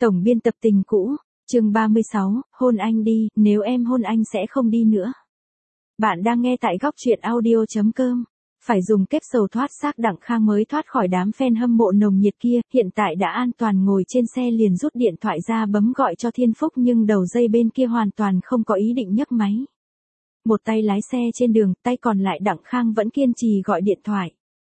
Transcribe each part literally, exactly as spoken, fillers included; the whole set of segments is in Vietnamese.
Tổng biên tập tình cũ, chương ba mươi sáu, hôn anh đi, nếu em hôn anh sẽ không đi nữa. Bạn đang nghe tại góc truyện audio chấm com. Phải dùng kép sầu thoát xác Đặng Khang mới thoát khỏi đám fan hâm mộ nồng nhiệt kia, hiện tại đã an toàn ngồi trên xe liền rút điện thoại ra bấm gọi cho Thiên Phúc nhưng đầu dây bên kia hoàn toàn không có ý định nhấc máy. Một tay lái xe trên đường, tay còn lại Đặng Khang vẫn kiên trì gọi điện thoại.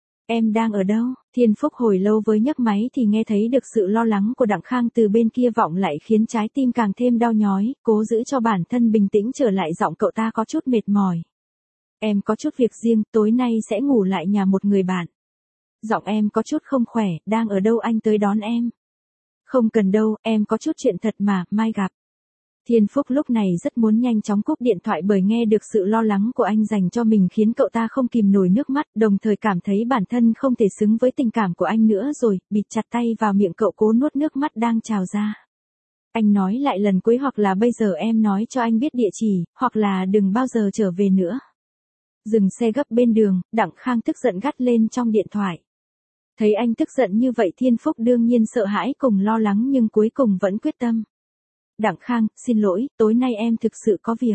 Em đang ở đâu? Thiên Phúc hồi lâu với nhấc máy thì nghe thấy được sự lo lắng của Đặng Khang từ bên kia vọng lại khiến trái tim càng thêm đau nhói, cố giữ cho bản thân bình tĩnh trở lại giọng cậu ta có chút mệt mỏi. Em có chút việc riêng, tối nay sẽ ngủ lại nhà một người bạn. Giọng em có chút không khỏe, đang ở đâu anh tới đón em? Không cần đâu, em có chút chuyện thật mà, mai gặp. Thiên Phúc lúc này rất muốn nhanh chóng cúp điện thoại bởi nghe được sự lo lắng của anh dành cho mình khiến cậu ta không kìm nổi nước mắt, đồng thời cảm thấy bản thân không thể xứng với tình cảm của anh nữa rồi, bịt chặt tay vào miệng cậu cố nuốt nước mắt đang trào ra. Anh nói lại lần cuối hoặc là bây giờ em nói cho anh biết địa chỉ, hoặc là đừng bao giờ trở về nữa. Dừng xe gấp bên đường, Đặng Khang tức giận gắt lên trong điện thoại. Thấy anh tức giận như vậy Thiên Phúc đương nhiên sợ hãi cùng lo lắng nhưng cuối cùng vẫn quyết tâm. Đặng Khang, xin lỗi, tối nay em thực sự có việc.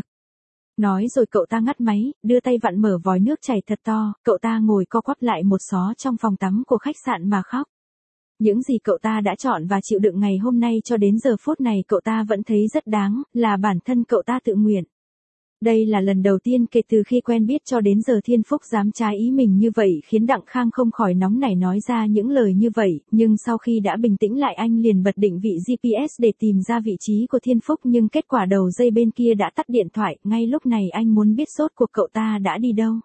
Nói rồi cậu ta ngắt máy, đưa tay vặn mở vòi nước chảy thật to, cậu ta ngồi co quắp lại một xó trong phòng tắm của khách sạn mà khóc. Những gì cậu ta đã chọn và chịu đựng ngày hôm nay cho đến giờ phút này cậu ta vẫn thấy rất đáng, là bản thân cậu ta tự nguyện. Đây là lần đầu tiên kể từ khi quen biết cho đến giờ Thiên Phúc dám trái ý mình như vậy khiến Đặng Khang không khỏi nóng nảy nói ra những lời như vậy, nhưng sau khi đã bình tĩnh lại anh liền bật định vị giê pê ét để tìm ra vị trí của Thiên Phúc nhưng kết quả đầu dây bên kia đã tắt điện thoại, ngay lúc này anh muốn biết rốt cuộc cậu ta đã đi đâu.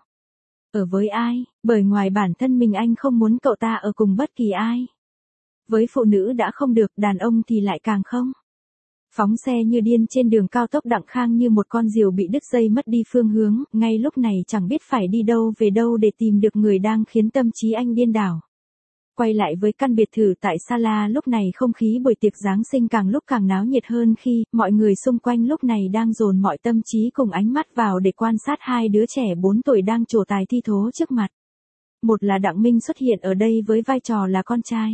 Ở với ai, bởi ngoài bản thân mình anh không muốn cậu ta ở cùng bất kỳ ai. Với phụ nữ đã không được, đàn ông thì lại càng không. Phóng xe như điên trên đường cao tốc Đặng Khang như một con diều bị đứt dây mất đi phương hướng, ngay lúc này chẳng biết phải đi đâu về đâu để tìm được người đang khiến tâm trí anh điên đảo. Quay lại với căn biệt thự tại Sala lúc này không khí buổi tiệc Giáng sinh càng lúc càng náo nhiệt hơn khi mọi người xung quanh lúc này đang dồn mọi tâm trí cùng ánh mắt vào để quan sát hai đứa trẻ bốn tuổi đang trổ tài thi thố trước mặt. Một là Đặng Minh xuất hiện ở đây với vai trò là con trai.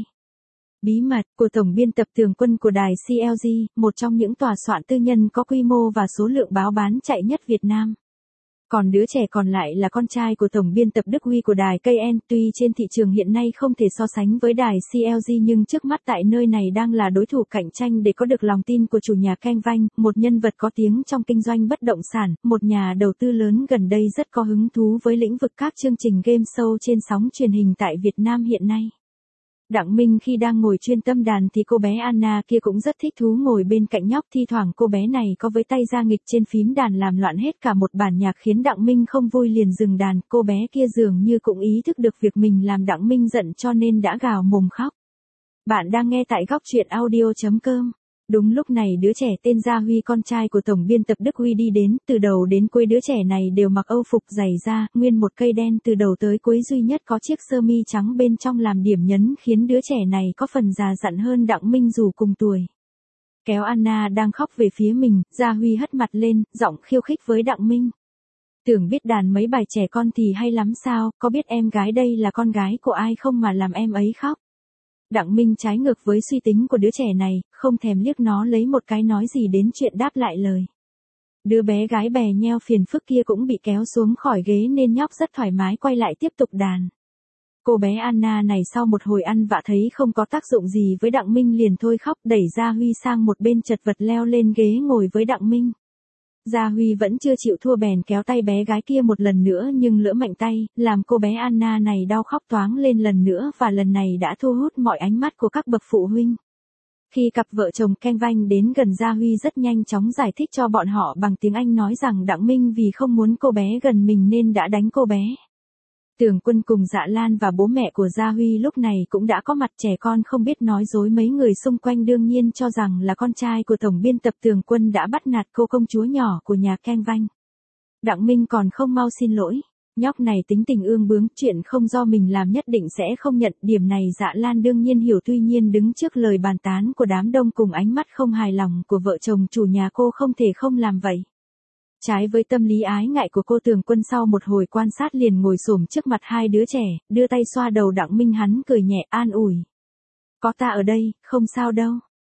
Bí mật của tổng biên tập tường quân của đài xê lờ giê, một trong những tòa soạn tư nhân có quy mô và số lượng báo bán chạy nhất Việt Nam. Còn đứa trẻ còn lại là con trai của tổng biên tập Đức Huy của đài ca en, tuy trên thị trường hiện nay không thể so sánh với đài xê lờ giê nhưng trước mắt tại nơi này đang là đối thủ cạnh tranh để có được lòng tin của chủ nhà Canh Vanh, một nhân vật có tiếng trong kinh doanh bất động sản, một nhà đầu tư lớn gần đây rất có hứng thú với lĩnh vực các chương trình game show trên sóng truyền hình tại Việt Nam hiện nay. Đặng Minh khi đang ngồi chuyên tâm đàn thì cô bé Anna kia cũng rất thích thú ngồi bên cạnh nhóc, thi thoảng cô bé này có với tay ra nghịch trên phím đàn làm loạn hết cả một bản nhạc khiến Đặng Minh không vui liền dừng đàn, cô bé kia dường như cũng ý thức được việc mình làm Đặng Minh giận cho nên đã gào mồm khóc. Bạn đang nghe tại góc truyện audio chấm com. Đúng lúc này đứa trẻ tên Gia Huy con trai của tổng biên tập Đức Huy đi đến, từ đầu đến cuối đứa trẻ này đều mặc âu phục dày da, nguyên một cây đen từ đầu tới cuối duy nhất có chiếc sơ mi trắng bên trong làm điểm nhấn khiến đứa trẻ này có phần già dặn hơn Đặng Minh dù cùng tuổi. Kéo Anna đang khóc về phía mình, Gia Huy hất mặt lên, giọng khiêu khích với Đặng Minh. Tưởng biết đàn mấy bài trẻ con thì hay lắm sao, có biết em gái đây là con gái của ai không mà làm em ấy khóc. Đặng Minh trái ngược với suy tính của đứa trẻ này, không thèm liếc nó lấy một cái nói gì đến chuyện đáp lại lời. Đứa bé gái bè nheo phiền phức kia cũng bị kéo xuống khỏi ghế nên nhóc rất thoải mái quay lại tiếp tục đàn. Cô bé Anna này sau một hồi ăn vạ thấy không có tác dụng gì với Đặng Minh liền thôi khóc, đẩy Gia Huy sang một bên chật vật leo lên ghế ngồi với Đặng Minh. Gia Huy vẫn chưa chịu thua bèn kéo tay bé gái kia một lần nữa nhưng lỡ mạnh tay, làm cô bé Anna này đau khóc toáng lên lần nữa và lần này đã thu hút mọi ánh mắt của các bậc phụ huynh. Khi cặp vợ chồng Canh Vanh đến gần Gia Huy rất nhanh chóng giải thích cho bọn họ bằng tiếng Anh nói rằng Đặng Minh vì không muốn cô bé gần mình nên đã đánh cô bé. Tường Quân cùng Dạ Lan và bố mẹ của Gia Huy lúc này cũng đã có mặt, trẻ con không biết nói dối mấy người xung quanh đương nhiên cho rằng là con trai của tổng biên tập Tường Quân đã bắt nạt cô công chúa nhỏ của nhà Canh Vanh. Đặng Minh còn không mau xin lỗi, nhóc này tính tình ương bướng, chuyện không do mình làm nhất định sẽ không nhận, điểm này Dạ Lan đương nhiên hiểu tuy nhiên đứng trước lời bàn tán của đám đông cùng ánh mắt không hài lòng của vợ chồng chủ nhà cô không thể không làm vậy. Trái với tâm lý ái ngại của cô Tường Quân sau một hồi quan sát liền ngồi xổm trước mặt hai đứa trẻ, đưa tay xoa đầu Đặng Minh hắn cười nhẹ an ủi. Có ta ở đây, không sao đâu.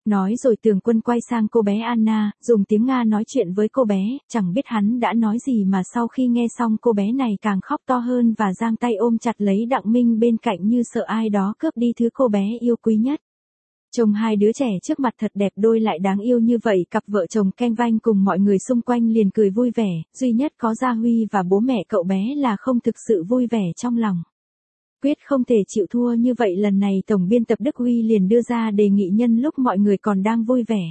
Nói rồi Tường Quân quay sang cô bé Anna, dùng tiếng Nga nói chuyện với cô bé, chẳng biết hắn đã nói gì mà sau khi nghe xong cô bé này càng khóc to hơn và giang tay ôm chặt lấy Đặng Minh bên cạnh như sợ ai đó cướp đi thứ cô bé yêu quý nhất. Trông hai đứa trẻ trước mặt thật đẹp đôi lại đáng yêu như vậy, cặp vợ chồng Keng Vanh cùng mọi người xung quanh liền cười vui vẻ, duy nhất có Gia Huy và bố mẹ cậu bé là không thực sự vui vẻ trong lòng. Quyết không thể chịu thua như vậy, lần này tổng biên tập Đức Huy liền đưa ra đề nghị nhân lúc mọi người còn đang vui vẻ.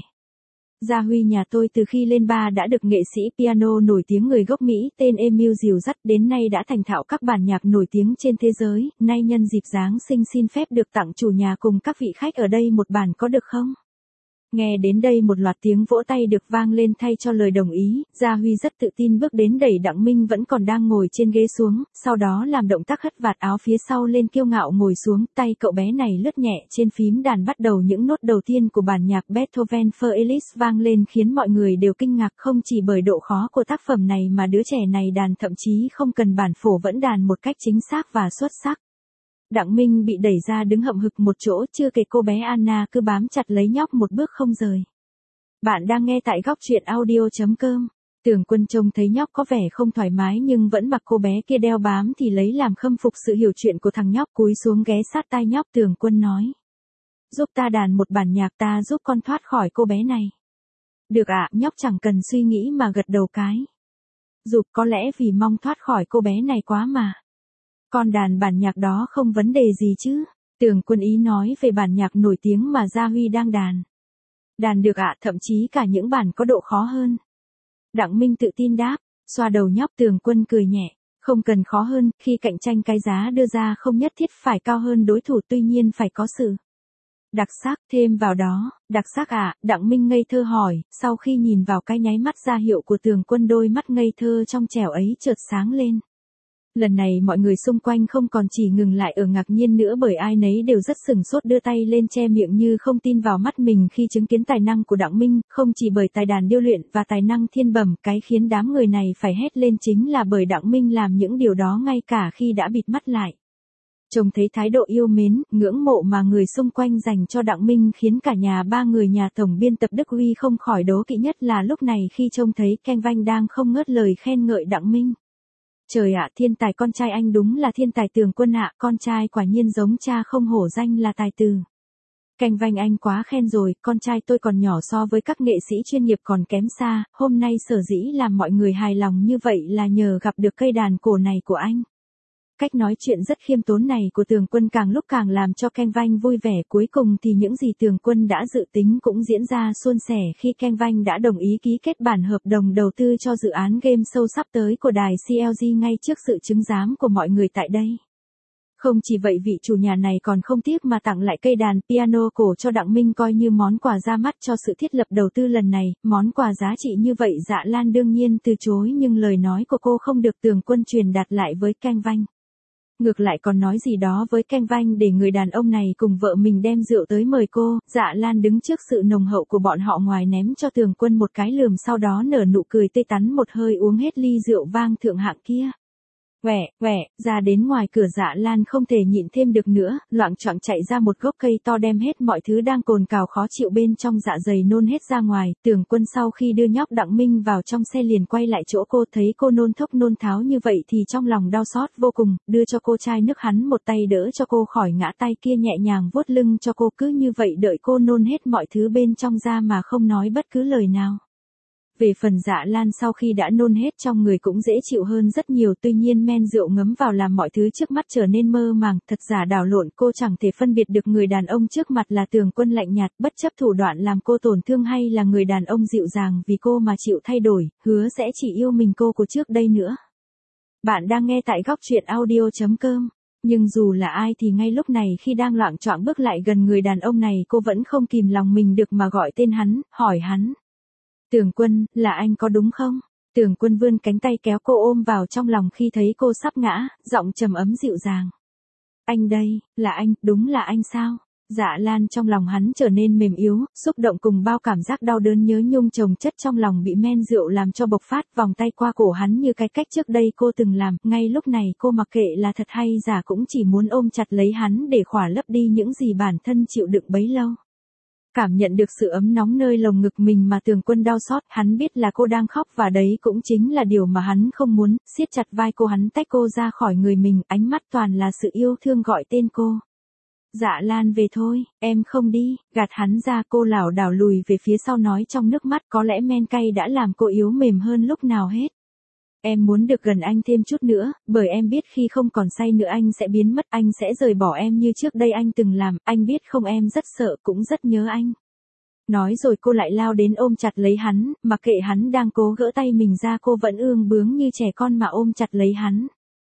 Gia Huy nhà tôi từ khi lên ba đã được nghệ sĩ piano nổi tiếng người gốc Mỹ tên Emil dìu dắt đến nay đã thành thạo các bản nhạc nổi tiếng trên thế giới, nay nhân dịp Giáng sinh xin phép được tặng chủ nhà cùng các vị khách ở đây một bản có được không? Nghe đến đây một loạt tiếng vỗ tay được vang lên thay cho lời đồng ý, Gia Huy rất tự tin bước đến đẩy Đặng Minh vẫn còn đang ngồi trên ghế xuống, sau đó làm động tác hất vạt áo phía sau lên kiêu ngạo ngồi xuống, tay cậu bé này lướt nhẹ trên phím đàn bắt đầu những nốt đầu tiên của bản nhạc Beethoven Feliz vang lên khiến mọi người đều kinh ngạc, không chỉ bởi độ khó của tác phẩm này mà đứa trẻ này đàn thậm chí không cần bản phổ vẫn đàn một cách chính xác và xuất sắc. Đặng Minh bị đẩy ra đứng hậm hực một chỗ, chưa kể cô bé Anna cứ bám chặt lấy nhóc một bước không rời. Bạn đang nghe tại góc truyện audio.com. Tường Quân trông thấy nhóc có vẻ không thoải mái nhưng vẫn mặc cô bé kia đeo bám thì lấy làm khâm phục sự hiểu chuyện của thằng nhóc, cúi xuống ghé sát tai nhóc. Tường Quân nói: giúp ta đàn một bản nhạc, ta giúp con thoát khỏi cô bé này. Được ạ, nhóc chẳng cần suy nghĩ mà gật đầu cái. Dục, có lẽ vì mong thoát khỏi cô bé này quá mà. Con đàn bản nhạc đó không vấn đề gì chứ? Tường Quân ý nói về bản nhạc nổi tiếng mà Gia Huy đang đàn. Đàn được ạ, thậm chí cả những bản có độ khó hơn. Đặng Minh tự tin đáp, xoa đầu nhóc. Tường Quân cười nhẹ, không cần khó hơn, khi cạnh tranh cái giá đưa ra không nhất thiết phải cao hơn đối thủ, tuy nhiên phải có sự đặc sắc thêm vào đó. Đặc sắc ạ? Đặng Minh ngây thơ hỏi, sau khi nhìn vào cái nháy mắt ra hiệu của Tường Quân, đôi mắt ngây thơ trong trẻo ấy chợt sáng lên. Lần này mọi người xung quanh không còn chỉ ngừng lại ở ngạc nhiên nữa, bởi ai nấy đều rất sửng sốt đưa tay lên che miệng như không tin vào mắt mình khi chứng kiến tài năng của Đặng Minh, không chỉ bởi tài đàn điêu luyện và tài năng thiên bẩm, cái khiến đám người này phải hét lên chính là bởi Đặng Minh làm những điều đó ngay cả khi đã bịt mắt lại. Trông thấy thái độ yêu mến, ngưỡng mộ mà người xung quanh dành cho Đặng Minh khiến cả nhà ba người nhà tổng biên tập Đức Huy không khỏi đố kỵ, nhất là lúc này khi trông thấy Keng Vanh đang không ngớt lời khen ngợi Đặng Minh. Trời ạ, thiên tài, con trai anh đúng là thiên tài. Tường Quân ạ, con trai quả nhiên giống cha không hổ danh là tài tử. Keng Vanh anh quá khen rồi, con trai tôi còn nhỏ so với các nghệ sĩ chuyên nghiệp còn kém xa, hôm nay sở dĩ làm mọi người hài lòng như vậy là nhờ gặp được cây đàn cổ này của anh. Cách nói chuyện rất khiêm tốn này của Tường Quân càng lúc càng làm cho Keng Vanh vui vẻ, cuối cùng thì những gì Tường Quân đã dự tính cũng diễn ra suôn sẻ khi Keng Vanh đã đồng ý ký kết bản hợp đồng đầu tư cho dự án game show sắp tới của đài xê lờ giê ngay trước sự chứng giám của mọi người tại đây. Không chỉ vậy, vị chủ nhà này còn không tiếc mà tặng lại cây đàn piano cổ cho Đặng Minh coi như món quà ra mắt cho sự thiết lập đầu tư lần này. Món quà giá trị như vậy Dạ Lan đương nhiên từ chối, nhưng lời nói của cô không được Tường Quân truyền đạt lại với Keng Vanh. Ngược lại còn nói gì đó với Keng Vanh để người đàn ông này cùng vợ mình đem rượu tới mời cô. Dạ Lan đứng trước sự nồng hậu của bọn họ, ngoài ném cho Tường Quân một cái lườm sau đó nở nụ cười tươi tắn một hơi uống hết ly rượu vang thượng hạng kia. Quẻ, quẻ, ra đến ngoài cửa Dạ Lan không thể nhịn thêm được nữa, loạng choạng chạy ra một gốc cây to đem hết mọi thứ đang cồn cào khó chịu bên trong dạ dày nôn hết ra ngoài. Tường Quân sau khi đưa nhóc Đặng Minh vào trong xe liền quay lại chỗ cô, thấy cô nôn thốc nôn tháo như vậy thì trong lòng đau xót vô cùng, đưa cho cô chai nước, hắn một tay đỡ cho cô khỏi ngã, tay kia nhẹ nhàng vuốt lưng cho cô, cứ như vậy đợi cô nôn hết mọi thứ bên trong ra mà không nói bất cứ lời nào. Về phần Dạ Lan sau khi đã nôn hết trong người cũng dễ chịu hơn rất nhiều, tuy nhiên men rượu ngấm vào làm mọi thứ trước mắt trở nên mơ màng, thật giả đảo lộn, cô chẳng thể phân biệt được người đàn ông trước mặt là Tường Quân lạnh nhạt, bất chấp thủ đoạn làm cô tổn thương hay là người đàn ông dịu dàng vì cô mà chịu thay đổi, hứa sẽ chỉ yêu mình cô của trước đây nữa. Bạn đang nghe tại góc truyện audio.com. Nhưng dù là ai thì ngay lúc này khi đang loạng choạng bước lại gần người đàn ông này, cô vẫn không kìm lòng mình được mà gọi tên hắn, hỏi hắn. Tường Quân, là anh có đúng không? Tường Quân vươn cánh tay kéo cô ôm vào trong lòng khi thấy cô sắp ngã, giọng trầm ấm dịu dàng. Anh đây, là anh, đúng là anh sao? Dạ Lan trong lòng hắn trở nên mềm yếu, xúc động cùng bao cảm giác đau đớn nhớ nhung chồng chất trong lòng bị men rượu làm cho bộc phát, vòng tay qua cổ hắn như cái cách trước đây cô từng làm, ngay lúc này cô mặc kệ là thật hay giả cũng chỉ muốn ôm chặt lấy hắn để khỏa lấp đi những gì bản thân chịu đựng bấy lâu. Cảm nhận được sự ấm nóng nơi lồng ngực mình mà Tường Quân đau xót, hắn biết là cô đang khóc và đấy cũng chính là điều mà hắn không muốn, siết chặt vai cô, hắn tách cô ra khỏi người mình, ánh mắt toàn là sự yêu thương gọi tên cô. Dạ Lan về thôi, em không đi, gạt hắn ra, cô lảo đảo lùi về phía sau nói trong nước mắt, có lẽ men cay đã làm cô yếu mềm hơn lúc nào hết. Em muốn được gần anh thêm chút nữa, bởi em biết khi không còn say nữa anh sẽ biến mất, anh sẽ rời bỏ em như trước đây anh từng làm, anh biết không, em rất sợ, cũng rất nhớ anh. Nói rồi cô lại lao đến ôm chặt lấy hắn, mặc kệ hắn đang cố gỡ tay mình ra, cô vẫn ương bướng như trẻ con mà ôm chặt lấy hắn.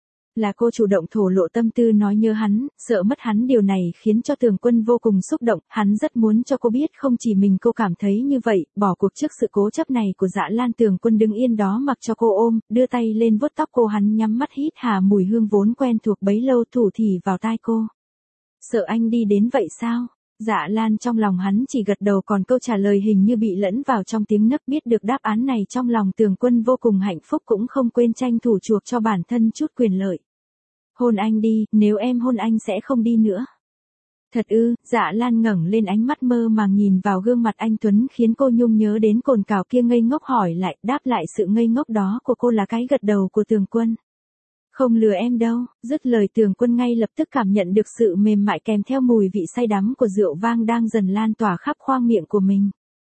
Là cô chủ động thổ lộ tâm tư nói nhớ hắn, sợ mất hắn, điều này khiến cho Tường Quân vô cùng xúc động, hắn rất muốn cho cô biết không chỉ mình cô cảm thấy như vậy, bỏ cuộc trước sự cố chấp này của Dạ Lan. Tường Quân đứng yên đó mặc cho cô ôm, đưa tay lên vuốt tóc cô, hắn nhắm mắt hít hà mùi hương vốn quen thuộc bấy lâu, thủ thỉ vào tai cô. Sợ anh đi đến vậy sao? Dạ Lan trong lòng hắn chỉ gật đầu, còn câu trả lời hình như bị lẫn vào trong tiếng nấc. Biết được đáp án này trong lòng Tường Quân vô cùng hạnh phúc, cũng không quên tranh thủ chuộc cho bản thân chút quyền lợi. Hôn anh đi, nếu em hôn anh sẽ không đi nữa. Thật ư? Dạ Lan ngẩng lên, ánh mắt mơ màng nhìn vào gương mặt anh tuấn khiến cô nhung nhớ đến cồn cào kia, ngây ngốc hỏi lại, đáp lại sự ngây ngốc đó của cô là cái gật đầu của Tường Quân. Không lừa em đâu. Dứt lời Tường Quân ngay lập tức cảm nhận được sự mềm mại kèm theo mùi vị say đắm của rượu vang đang dần lan tỏa khắp khoang miệng của mình.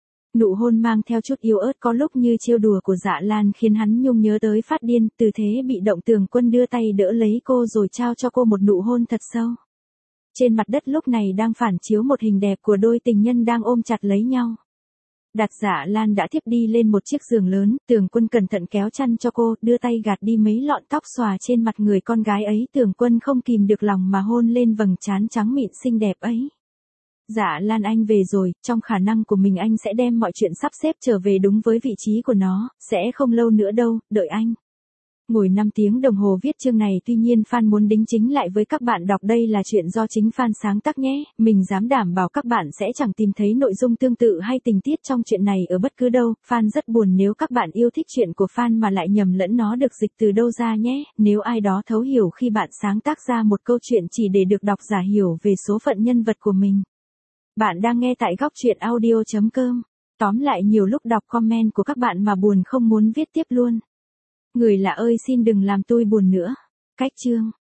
Nụ hôn mang theo chút yếu ớt, có lúc như trêu đùa của Dạ Lan khiến hắn nhung nhớ tới phát điên, từ thế bị động Tường Quân đưa tay đỡ lấy cô rồi trao cho cô một nụ hôn thật sâu. Trên mặt đất lúc này đang phản chiếu một hình đẹp của đôi tình nhân đang ôm chặt lấy nhau. Đặt Dạ Lan đã thiếp đi lên một chiếc giường lớn, Tường Quân cẩn thận kéo chăn cho cô, đưa tay gạt đi mấy lọn tóc xòa trên mặt người con gái ấy. Tường Quân không kìm được lòng mà hôn lên vầng trán trắng mịn xinh đẹp ấy. Dạ Lan, anh về rồi, trong khả năng của mình anh sẽ đem mọi chuyện sắp xếp trở về đúng với vị trí của nó, sẽ không lâu nữa đâu, đợi anh. Ngồi năm tiếng đồng hồ viết chương này, tuy nhiên Fan muốn đính chính lại với các bạn đọc đây là chuyện do chính Fan sáng tác nhé, mình dám đảm bảo các bạn sẽ chẳng tìm thấy nội dung tương tự hay tình tiết trong chuyện này ở bất cứ đâu. Fan rất buồn nếu các bạn yêu thích chuyện của Fan mà lại nhầm lẫn nó được dịch từ đâu ra nhé, nếu ai đó thấu hiểu khi bạn sáng tác ra một câu chuyện chỉ để được độc giả hiểu về số phận nhân vật của mình. Bạn đang nghe tại góc truyện audio chấm com. Tóm lại, nhiều lúc đọc comment của các bạn mà buồn không muốn viết tiếp luôn. Người lạ ơi, xin đừng làm tôi buồn nữa. Cách chương